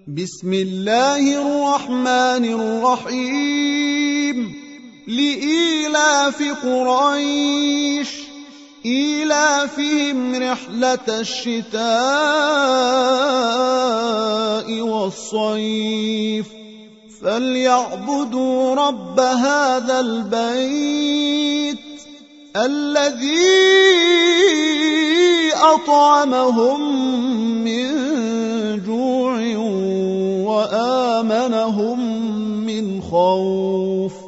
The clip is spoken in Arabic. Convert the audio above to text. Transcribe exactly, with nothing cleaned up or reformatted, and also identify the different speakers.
Speaker 1: بسم الله الرحمن الرحيم لإيلاف قريش إيلافهم رحلة الشتاء والصيف فليعبدوا رب هذا البيت الذي أطعمهم من جوع وآمنهم من خوف